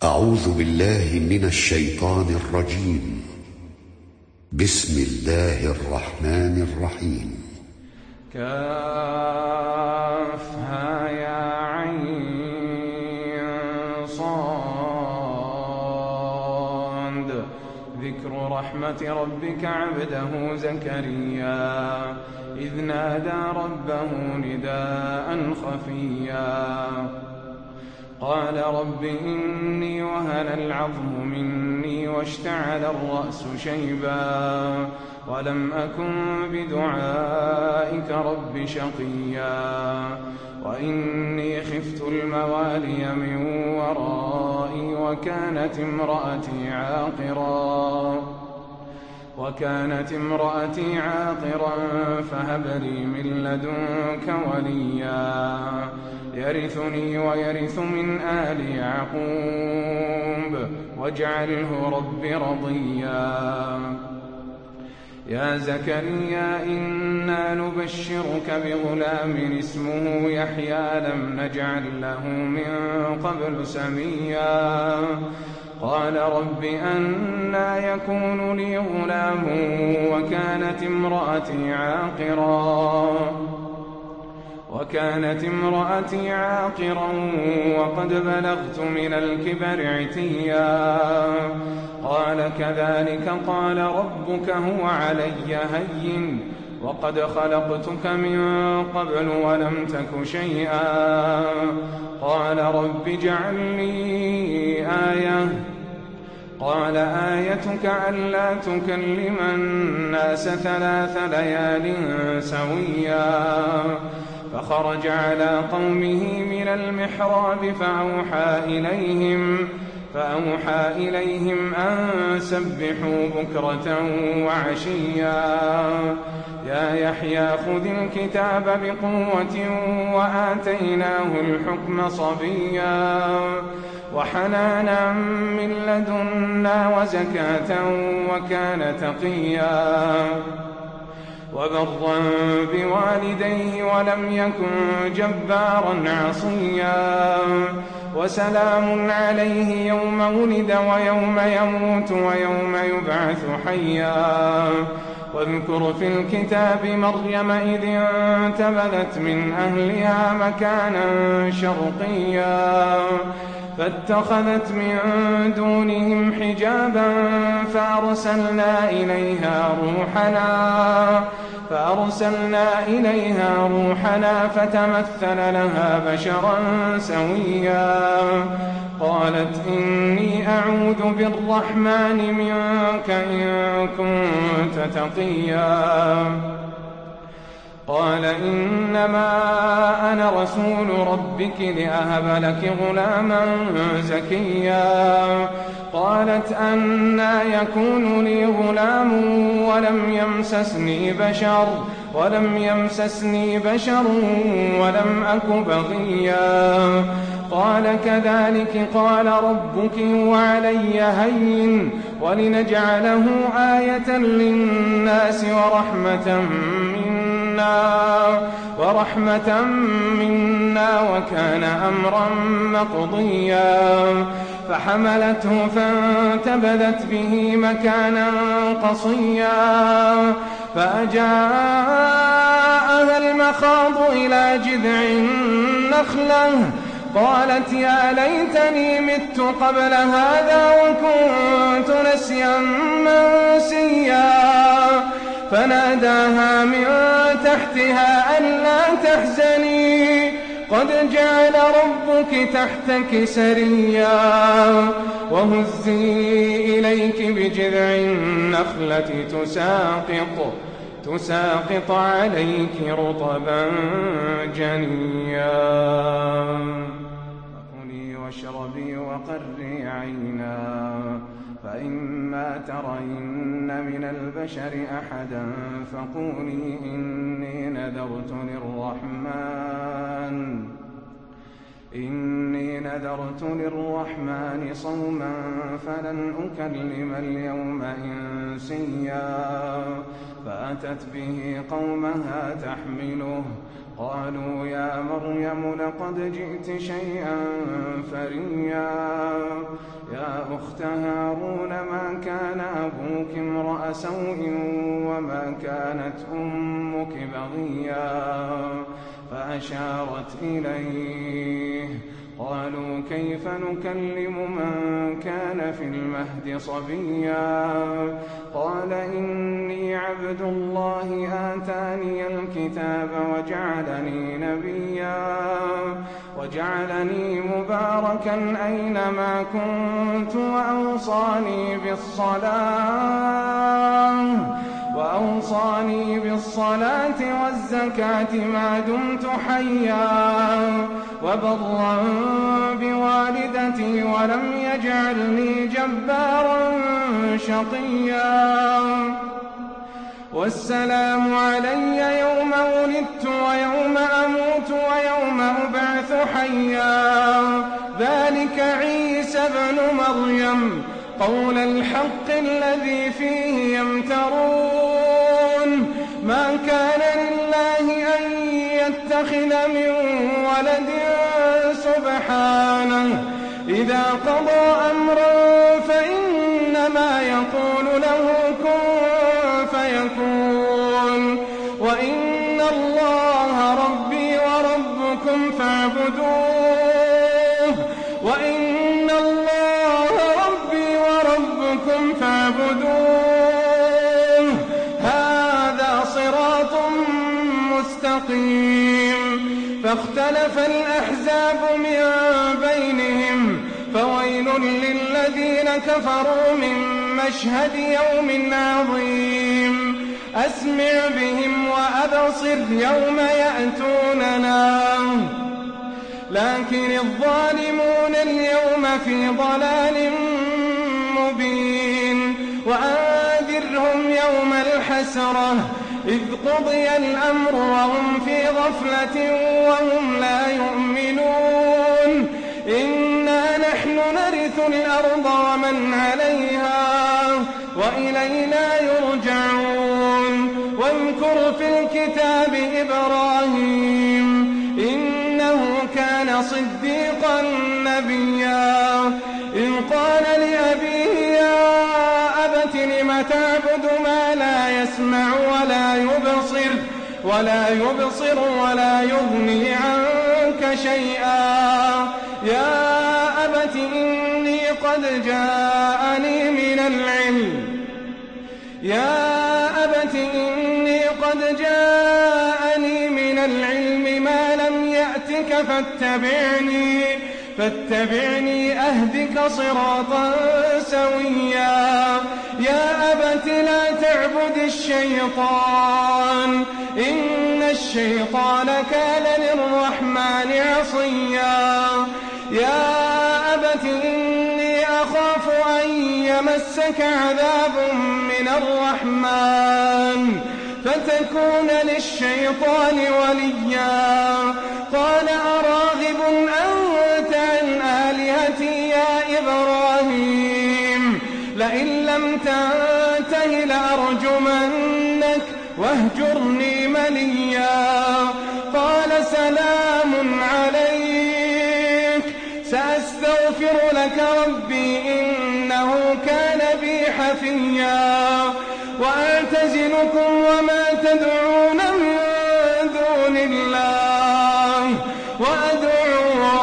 أعوذ بالله من الشيطان الرجيم. بسم الله الرحمن الرحيم. كافها يا عين صاد. ذكر رحمة ربك عبده زكريا إذ نادى ربه نداء خفيا قال رب إني وهن العظم مني واشتعل الرأس شيبا ولم أكن بدعائك رب شقيا وإني خفت الموالي من ورائي وكانت امرأتي عاقرا فهب لي من لدنك وليا يرثني ويرث من آل يعقوب واجعله رب رضيا. يا زكريا إنا نبشرك بغلام اسمه يحيى لم نجعل له من قبل سميا قال رب أنى يكون لي غلام وكانت امرأتي عاقرا وقد بلغت من الكبر عتيا قال كذلك قال ربك هو علي هين وقد خلقتك من قبل ولم تك شيئا قال رب اجعل لي آية قال آيتك ألا تكلم الناس 3 ليال سويا فخرج على قومه من المحراب فأوحى إليهم أن سبحوا بكرة وعشيا يا يحيى خذ الكتاب بقوة وآتيناه الحكم صبيا وحنانا من لدنا وزكاة وكان تقيا وبرا بوالديه ولم يكن جبارا عصيا وسلام عليه يوم ولد ويوم يموت ويوم يبعث حيا واذكر في الكتاب مريم إذ انتبذت من أهلها مكانا شرقيا فاتخذت من دونهم حجابا فأرسلنا إليها روحنا فتمثل لها بشرا سويا قالت إني أعوذ بالرحمن منك إن كنت تقيا قال إنما أنا رسول ربك لأهب لك غلاما زكيا قالت أنى يكون لي غلام ولم يمسسني بشر ولم أك بغيا قال كذلك قال ربك وعلي هين ولنجعله آية للناس ورحمة منا وكان أمرا مقضيا فحملته فانتبذت به مكانا قصيا فأجاءها المخاض إلى جذع النخلة قالت يا ليتني مت قبل هذا وكنت نسيا منسيا فناداها من تحتها ألا تحزني قد جعل ربك تحتك سريا وهزي إليك بجذع النخلة تساقط عليك رطبا جنيا فكلي واشربي وقري عينا فإما ترين من البشر أحدا فقولي إني نذرت للرحمن صوما فلن أكلم اليوم إنسيا فأتت به قومها تحمله قالوا يا مريم لقد جئت شيئا فريا يا أخت هارون ما كان أبوك امرأ سوء وما كانت أمك بغيا فأشارت إليه. قالوا كيف نكلم من كان في المهد صبيا قال إني عبد الله آتاني الكتاب وجعلني نبيا وجعلني مباركا أينما كنت وأوصاني بالصلاة والزكاة ما دمت حيا وبرا بوالدتي ولم يجعلني جبارا شقيا والسلام علي يوم ولدت ويوم أموت ويوم أبعث حيا ذلك عيسى ابن مريم قول الحق الذي فيه يمترون ما كان لله أن يتخذ من ولد سبحانه إذا قضى أمرا فإنما يقول له كن فيكون وإن الله ربي وربكم فاعبدوه هذا صراط مستقيم فاختلف الأحزاب من بينهم فويل للذين كفروا من مشهد يوم عظيم أسمع بهم وأبصر يوم يأتوننا لكن الظالمون اليوم في ضلال مبين وأنذرهم يوم الحسرة إذ قضي الأمر وهم في غفلة وهم لا يؤمنون إنا نحن نرث الأرض ومن عليها وإلينا يرجعون واذكر في الكتاب إبراهيم إنه كان صديقا نبيا إذ قال لأبيه يا أبت لم تعبد ما لا يسمع ولا يبصر ولا يغني عنك شيئا يا أبت إني قد جاءني من العلم ما لم يأتك فاتبعني أهدك صراطا سويا يا أبت لا تعبد الشيطان إن الشيطان كان للرحمن عصيا يا أبت إني أخاف أن يمسك عذاب من الرحمن فتكون للشيطان وليا قال أراغب أنت عن آلهتي يا إبراهيم لئن لم تنته لأرجمنك واهجرني مليا قال سلام عليك سأستغفر لك ربي إنه كان بي حفيا وأعتزلكم وما تدعون من دون الله وأدعو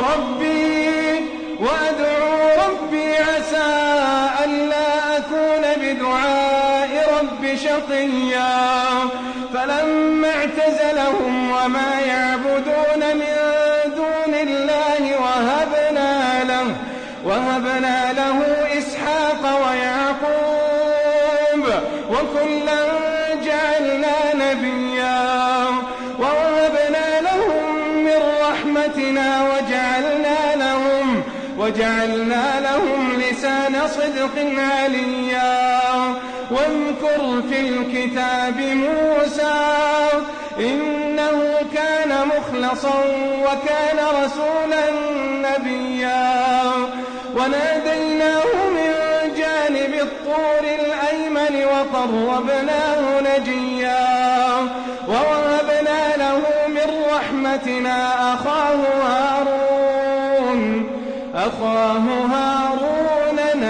ربي عسى ألا أكون بدعاء ربي شقيا فلما اعتزلهم وما يعبدون من دون الله وهبنا له إسحاق ويعقوب وكلا جعلنا نبيا ووهبنا لهم من رحمتنا وجعلنا لهم لسان صدق عليا واذكر في الكتاب موسى إنه كان مخلصا وكان رسولا نبيا وناديناه من جانب الطور الأيمن وقربناه نجيا ووهبنا له من رحمتنا أخاه هارون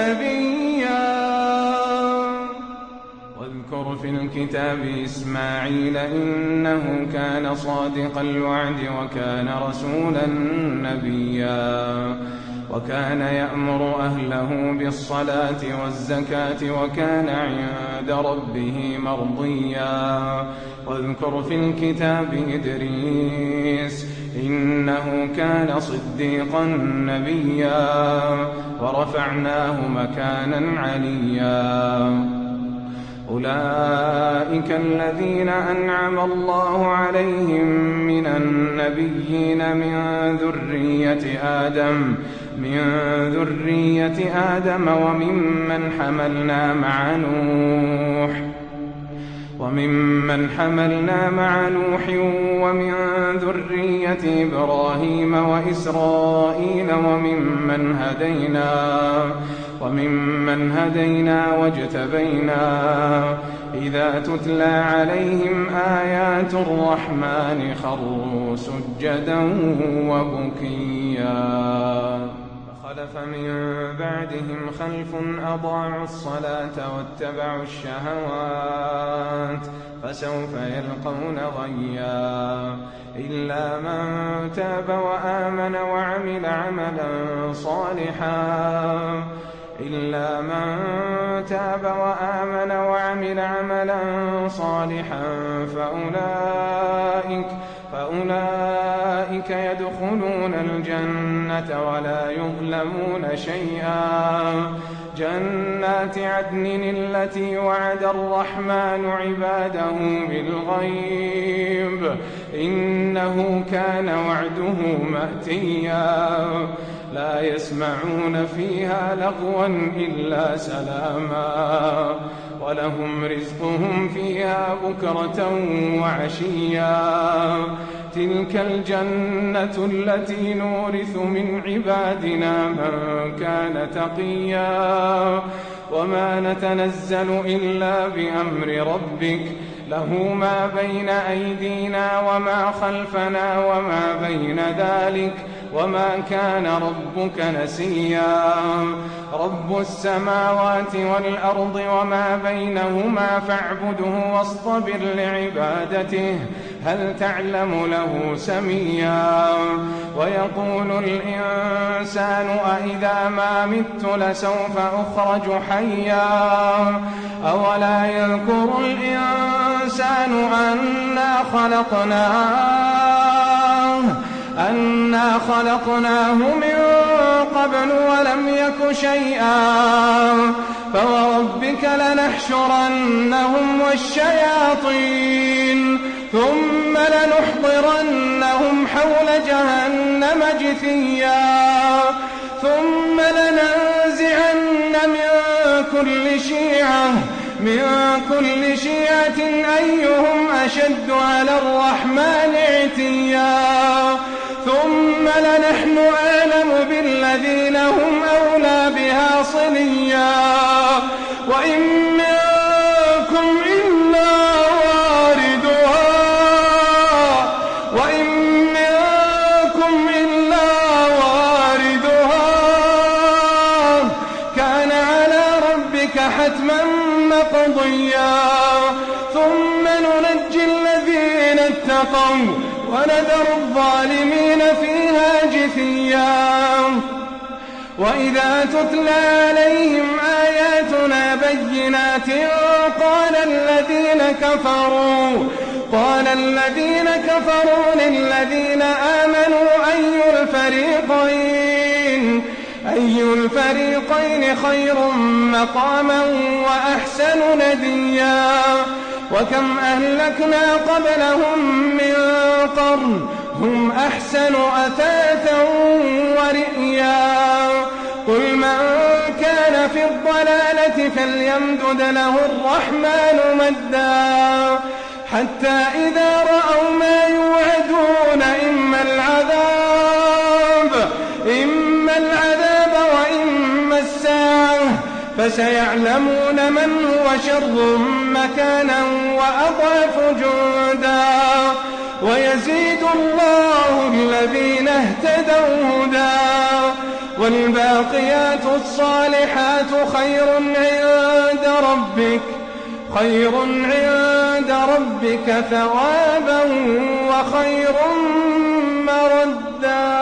الكتاب إسماعيل إنه كان صادق الوعد وكان رسولا نبيا وكان يأمر أهله بالصلاة والزكاة وكان عند ربه مرضيا واذكر في الكتاب إدريس إنه كان صديقا نبيا ورفعناه مكانا عليا أولئك الذين أنعم الله عليهم من النبيين من ذرية آدم وممن حملنا مع نوح ومن ذرية إبراهيم وإسرائيل وممن هدينا واجتبينا إذا تتلى عليهم آيات الرحمن خروا سجدا وبكيا فخلف من بعدهم خلف أضاعوا الصلاة واتبعوا الشهوات فسوف يلقون غيا إلا من تاب وآمن وعمل عملا صالحا فأولئك يدخلون الجنة ولا يظلمون شيئا جنات عدن التي وعد الرحمن عباده بالغيب إنه كان وعده مأتيا لا يسمعون فيها لغوا إلا سلاما ولهم رزقهم فيها بكرة وعشيا تلك الجنة التي نورث من عبادنا من كان تقيا وما نتنزل إلا بأمر ربك له ما بين أيدينا وما خلفنا وما بين ذلك وما كان ربك نسيا رب السماوات والأرض وما بينهما فاعبده واصطبر لعبادته هل تعلم له سميا ويقول الإنسان أإذا ما مت لسوف أخرج حيا أولا يذكر الإنسان أنا خلقناه من قبل ولم يك شيئا فوربك لنحشرنهم والشياطين ثم لنحضرنهم حول جهنم جثيا ثم لننزعن من كل شيعة أيهم أشد على الرحمن عتيا ثم لنحن أعلم بالذين هم أولى بها صليا وإن منكم إلا واردها كان على ربك حتما مقضيا ثم ننجي الذين اتقوا ونذر الظالمين فيها جثيا وإذا تتلى عليهم آياتنا بينات قال الذين كفروا للذين آمنوا أي الفريقين خير مقاما وأحسن نديا وكم أهلكنا قبلهم من قرن هم أحسن أثاثا ورئيا قل من كان في الضلالة فليمدد له الرحمن مدا حتى إذا رأوا ما يوعدون إما العذاب وإما الساعة فسيعلمون من هو شر مكانا وأضعف جندا ويزيد الله الذين اهتدوا هدى والباقيات الصالحات خير عند ربك خير عند ربك ثوابا وخير مردا.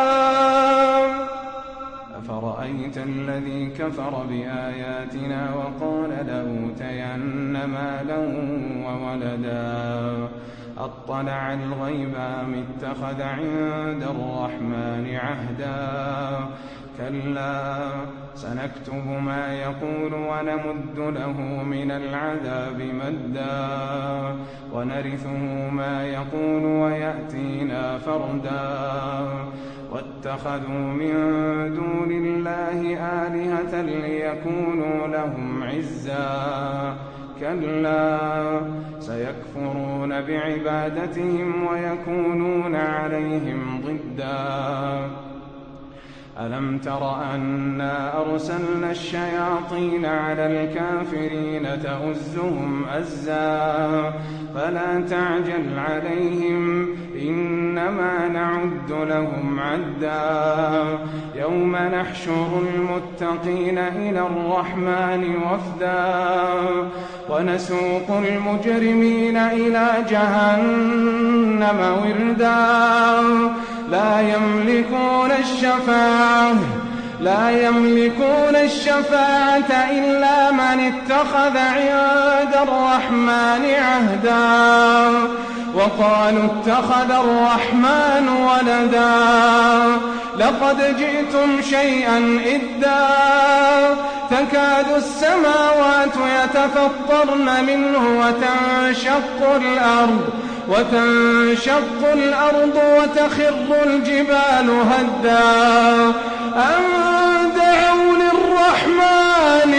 أفرأيت الذي كفر بآياتنا وقال لأوتين مالا وولدا أطلع الغيب أم اتخذ عند الرحمن عهدا كلا سنكتب ما يقول ونمد له من العذاب مدا ونرثه ما يقول ويأتينا فردا واتخذوا من دون الله آلهة ليكونوا لهم عزا كلا سيكفرون بعبادتهم ويكونون عليهم ضدا. ألم تر أنا أرسلنا الشياطين على الكافرين تؤزهم أزا فلا تعجل عليهم إنما نعد لهم عدا يوم نحشر المتقين إلى الرحمن وفدا ونسوق المجرمين إلى جهنم وردا لا يملكون الشفاعة إلا من اتخذ عند الرحمن عهدا وقالوا اتخذ الرحمن ولدا لقد جئتم شيئا إدا تكاد السماوات يتفطرن منه وتنشق الأرض وتخر الجبال هدا أن دعوا للرحمن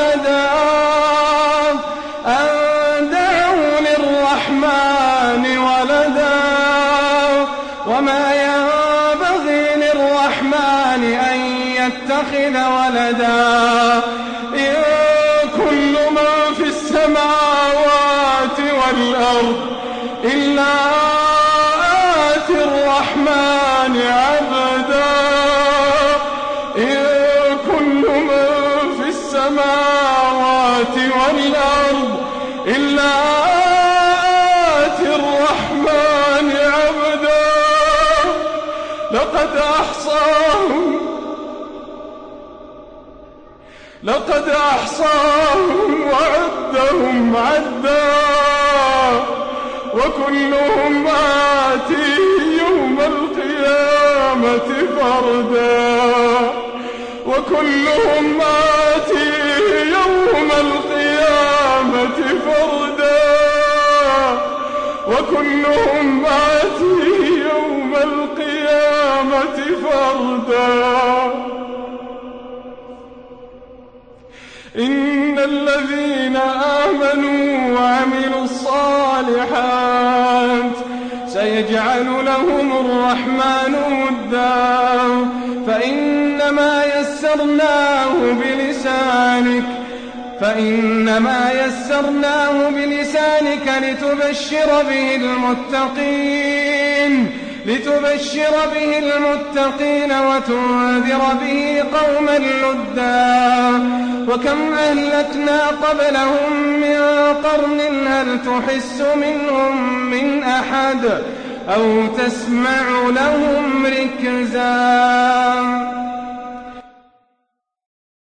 ولدا وما ينبغي للرحمن أن يتخذ ولدا إن كل من في السماوات والأرض إلا آتي الرحمن عبدا إن كل من في السماوات والأرض إلا آتي الرحمن عبدا لقد أحصاهم وعدهم عدا وكلهم آتيه يوم القيامة فردا إن الذين آمنوا وعملوا الصالحات سيجعل لهم الرحمن ودا فإنما يسرناه بلسانك لتبشر به المتقين وتنذر به قوما لدا وكم أهلكنا قبلهم من قرن هل تحس منهم من أحد أو تسمع لهم ركزا.